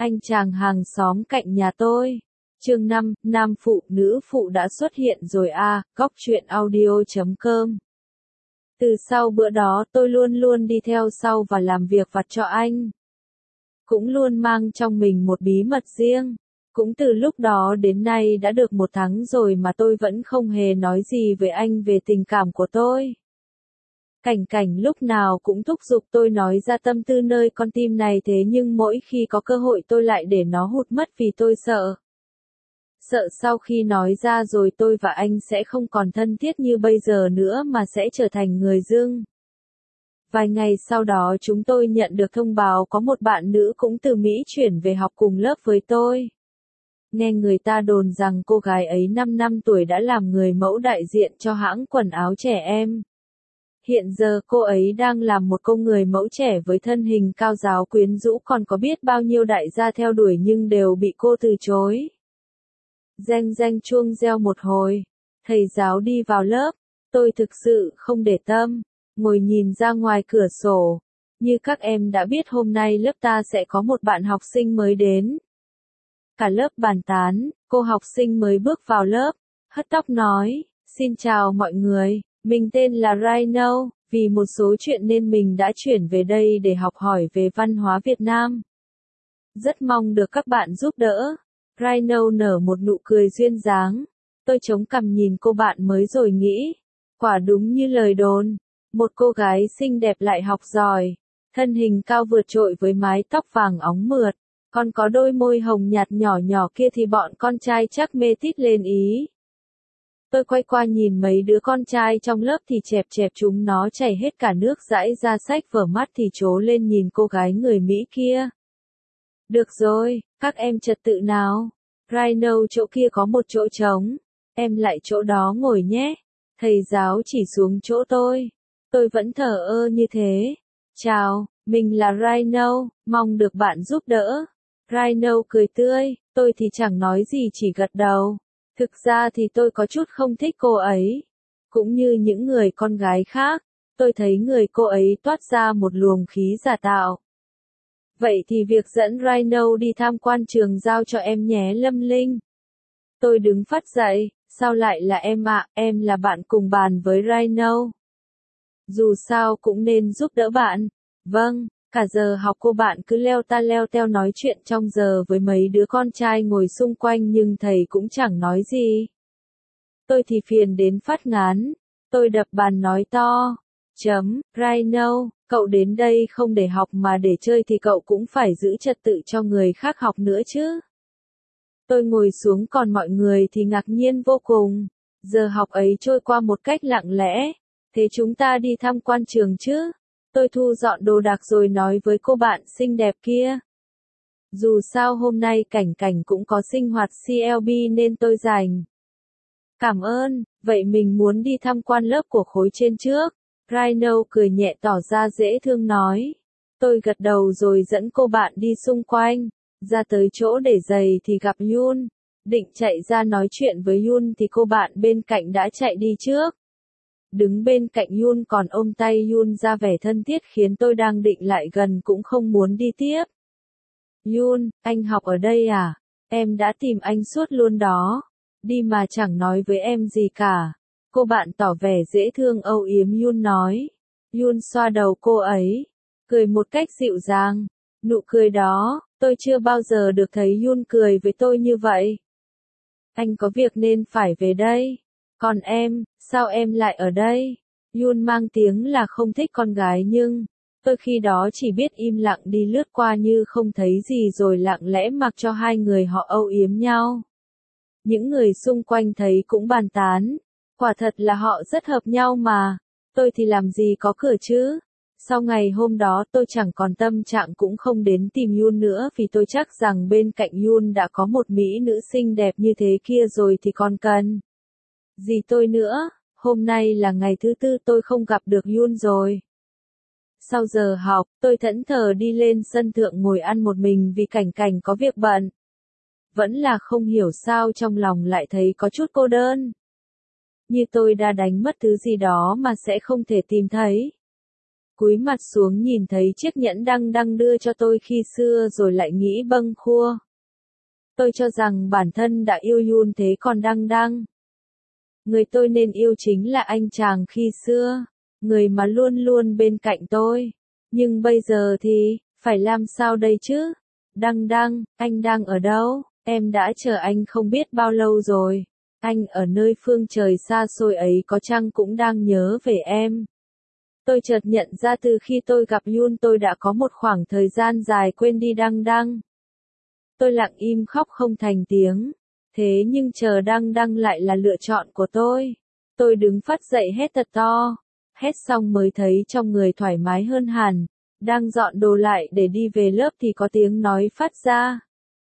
Anh chàng hàng xóm cạnh nhà tôi. Chương 5, nam phụ, nữ phụ đã xuất hiện rồi à, góc truyện audio.com. Từ sau bữa đó tôi luôn luôn đi theo sau và làm việc vặt cho anh. Cũng luôn mang trong mình một bí mật riêng. Cũng từ lúc đó đến nay đã được 1 tháng rồi mà tôi vẫn không hề nói gì với anh về tình cảm của tôi. Cảnh Cảnh lúc nào cũng thúc giục tôi nói ra tâm tư nơi con tim này, thế nhưng mỗi khi có cơ hội tôi lại để nó hụt mất vì tôi sợ. Sợ sau khi nói ra rồi tôi và anh sẽ không còn thân thiết như bây giờ nữa mà sẽ trở thành người dưng. Vài ngày sau đó chúng tôi nhận được thông báo có một bạn nữ cũng từ Mỹ chuyển về học cùng lớp với tôi. Nghe người ta đồn rằng cô gái ấy 5 năm tuổi đã làm người mẫu đại diện cho hãng quần áo trẻ em. Hiện giờ cô ấy đang làm một cô người mẫu trẻ với thân hình cao ráo quyến rũ, còn có biết bao nhiêu đại gia theo đuổi nhưng đều bị cô từ chối. Reng reng chuông reo một hồi, thầy giáo đi vào lớp, tôi thực sự không để tâm, ngồi nhìn ra ngoài cửa sổ. Như các em đã biết hôm nay lớp ta sẽ có một bạn học sinh mới đến. Cả lớp bàn tán, cô học sinh mới bước vào lớp, hất tóc nói, xin chào mọi người, mình tên là Rhino, vì một số chuyện nên mình đã chuyển về đây để học hỏi về văn hóa Việt Nam. Rất mong được các bạn giúp đỡ. Rhino nở một nụ cười duyên dáng. Tôi chống cằm nhìn cô bạn mới rồi nghĩ, quả đúng như lời đồn, một cô gái xinh đẹp lại học giỏi, thân hình cao vượt trội với mái tóc vàng óng mượt, còn có đôi môi hồng nhạt nhỏ nhỏ kia thì bọn con trai chắc mê tít lên ý. Tôi quay qua nhìn mấy đứa con trai trong lớp thì chẹp chẹp chúng nó chảy hết cả nước dãi ra sách vở, mắt thì trố lên nhìn cô gái người Mỹ kia. Được rồi, các em trật tự nào. Rhino, chỗ kia có một chỗ trống. Em lại chỗ đó ngồi nhé. Thầy giáo chỉ xuống chỗ tôi. Tôi vẫn thờ ơ như thế. Chào, mình là Rhino, mong được bạn giúp đỡ. Rhino cười tươi, tôi thì chẳng nói gì chỉ gật đầu. Thực ra thì tôi có chút không thích cô ấy. Cũng như những người con gái khác, tôi thấy người cô ấy toát ra một luồng khí giả tạo. Vậy thì việc dẫn Rhino đi tham quan trường giao cho em nhé Lâm Linh. Tôi đứng phắt dậy, sao lại là em ạ, em là bạn cùng bàn với Rhino. Dù sao cũng nên giúp đỡ bạn. Vâng, cả giờ học cô bạn cứ leo ta leo teo nói chuyện trong giờ với mấy đứa con trai ngồi xung quanh nhưng thầy cũng chẳng nói gì. Tôi thì phiền đến phát ngán. Tôi đập bàn nói to. Rhino, cậu đến đây không để học mà để chơi thì cậu cũng phải giữ trật tự cho người khác học nữa chứ. Tôi ngồi xuống còn mọi người thì ngạc nhiên vô cùng. Giờ học ấy trôi qua một cách lặng lẽ. Thế chúng ta đi tham quan trường chứ? Tôi thu dọn đồ đạc rồi nói với cô bạn xinh đẹp kia. Dù sao hôm nay Cảnh Cảnh cũng có sinh hoạt CLB nên tôi rảnh. Cảm ơn, vậy mình muốn đi tham quan lớp của khối trên trước. Rhino cười nhẹ tỏ ra dễ thương nói. Tôi gật đầu rồi dẫn cô bạn đi xung quanh. Ra tới chỗ để giày thì gặp Yun. Định chạy ra nói chuyện với Yun thì cô bạn bên cạnh đã chạy đi trước. Đứng bên cạnh Yun còn ôm tay Yun ra vẻ thân thiết khiến tôi đang định lại gần cũng không muốn đi tiếp. Yun, anh học ở đây à? Em đã tìm anh suốt luôn đó. Đi mà chẳng nói với em gì cả. Cô bạn tỏ vẻ dễ thương âu yếm Yun nói. Yun xoa đầu cô ấy, cười một cách dịu dàng. Nụ cười đó, tôi chưa bao giờ được thấy Yun cười với tôi như vậy. Anh có việc nên phải về đây. Còn em, sao em lại ở đây? Yun mang tiếng là không thích con gái nhưng tôi khi đó chỉ biết im lặng đi lướt qua như không thấy gì rồi lặng lẽ mặc cho hai người họ âu yếm nhau. Những người xung quanh thấy cũng bàn tán. Quả thật là họ rất hợp nhau mà. Tôi thì làm gì có cửa chứ. Sau ngày hôm đó tôi chẳng còn tâm trạng cũng không đến tìm Yun nữa vì tôi chắc rằng bên cạnh Yun đã có một mỹ nữ xinh đẹp như thế kia rồi thì còn cần gì tôi nữa. Hôm nay là ngày thứ 4 tôi không gặp được Yun rồi. Sau giờ học, tôi thẫn thờ đi lên sân thượng ngồi ăn một mình vì Cảnh Cảnh có việc bận. Vẫn là không hiểu sao trong lòng lại thấy có chút cô đơn. Như tôi đã đánh mất thứ gì đó mà sẽ không thể tìm thấy. cúi mặt xuống nhìn thấy chiếc nhẫn đăng đăng đưa cho tôi khi xưa rồi lại nghĩ bâng khua. Tôi cho rằng bản thân đã yêu Yoon thế còn đăng đăng. Người tôi nên yêu chính là anh chàng khi xưa, người mà luôn luôn bên cạnh tôi. Nhưng bây giờ thì, phải làm sao đây chứ? Đăng đăng, anh đang ở đâu? Em đã chờ anh không biết bao lâu rồi. Anh ở nơi phương trời xa xôi ấy có chăng cũng đang nhớ về em. Tôi chợt nhận ra từ khi tôi gặp Yoon tôi đã có một khoảng thời gian dài quên đi đăng đăng. Tôi lặng im khóc không thành tiếng. Thế nhưng chờ đăng đăng lại là lựa chọn của tôi. Tôi đứng phắt dậy hét thật to. Hét xong mới thấy trong người thoải mái hơn hẳn. Đang dọn đồ lại để đi về lớp thì có tiếng nói phát ra.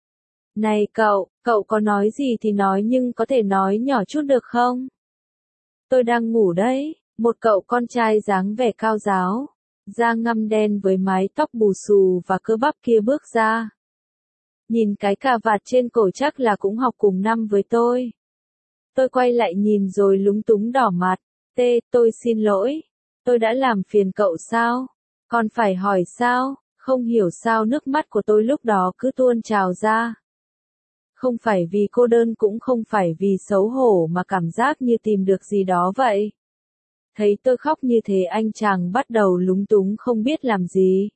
Này cậu có nói gì thì nói nhưng có thể nói nhỏ chút được không? Tôi đang ngủ đấy. Một cậu con trai dáng vẻ cao ráo, da ngăm đen với mái tóc bù xù và cơ bắp kia bước ra. Nhìn cái cà vạt trên cổ chắc là cũng học cùng năm với tôi. Tôi quay lại nhìn rồi lúng túng đỏ mặt. Tôi xin lỗi. Tôi đã làm phiền cậu sao? Còn phải hỏi sao? Không hiểu sao nước mắt của tôi lúc đó cứ tuôn trào ra. Không phải vì cô đơn cũng không phải vì xấu hổ mà cảm giác như tìm được gì đó vậy. Thấy tôi khóc như thế anh chàng bắt đầu lúng túng không biết làm gì.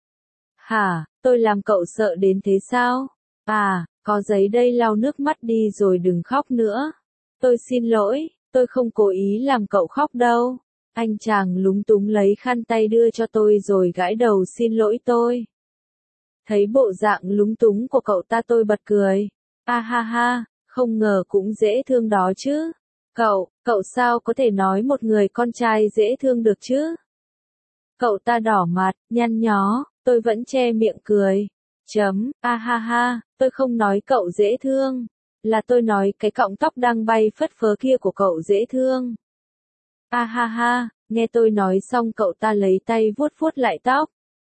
Hả, tôi làm cậu sợ đến thế sao? À, có giấy đây lau nước mắt đi rồi đừng khóc nữa. Tôi xin lỗi, tôi không cố ý làm cậu khóc đâu. Anh chàng lúng túng lấy khăn tay đưa cho tôi rồi gãi đầu xin lỗi tôi. Thấy bộ dạng lúng túng của cậu ta tôi bật cười. Ha ha ha, không ngờ cũng dễ thương đó chứ. Cậu sao có thể nói một người con trai dễ thương được chứ? Cậu ta đỏ mặt, nhăn nhó, tôi vẫn che miệng cười. Ha ha ha, tôi không nói cậu dễ thương. Là tôi nói cái cọng tóc đang bay phất phơ kia của cậu dễ thương. Ha ha ha, nghe tôi nói xong cậu ta lấy tay vuốt vuốt lại tóc.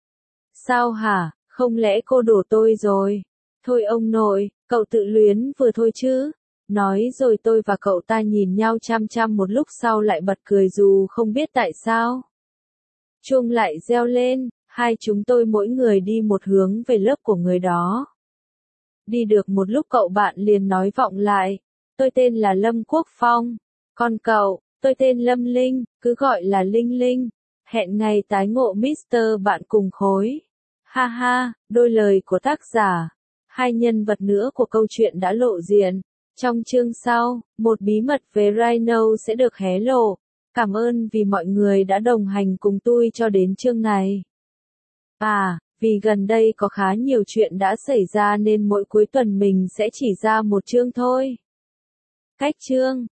Sao hả, không lẽ cô đổ tôi rồi? Thôi ông nội, cậu tự luyến vừa thôi chứ. Nói rồi tôi và cậu ta nhìn nhau chăm chăm một lúc sau lại bật cười dù không biết tại sao. Chuông lại reo lên, hai chúng tôi mỗi người đi một hướng về lớp của người đó. Đi được một lúc cậu bạn liền nói vọng lại. Tôi tên là Lâm Quốc Phong. Còn cậu, tôi tên Lâm Linh, cứ gọi là Linh Linh. Hẹn ngày tái ngộ Mr. bạn cùng khối. Ha ha, đôi lời của tác giả. Hai nhân vật nữa của câu chuyện đã lộ diện. Trong chương sau, một bí mật về Rhino sẽ được hé lộ. Cảm ơn vì mọi người đã đồng hành cùng tôi cho đến chương này. Vì gần đây có khá nhiều chuyện đã xảy ra nên mỗi cuối tuần mình sẽ chỉ ra một chương thôi. Cách chương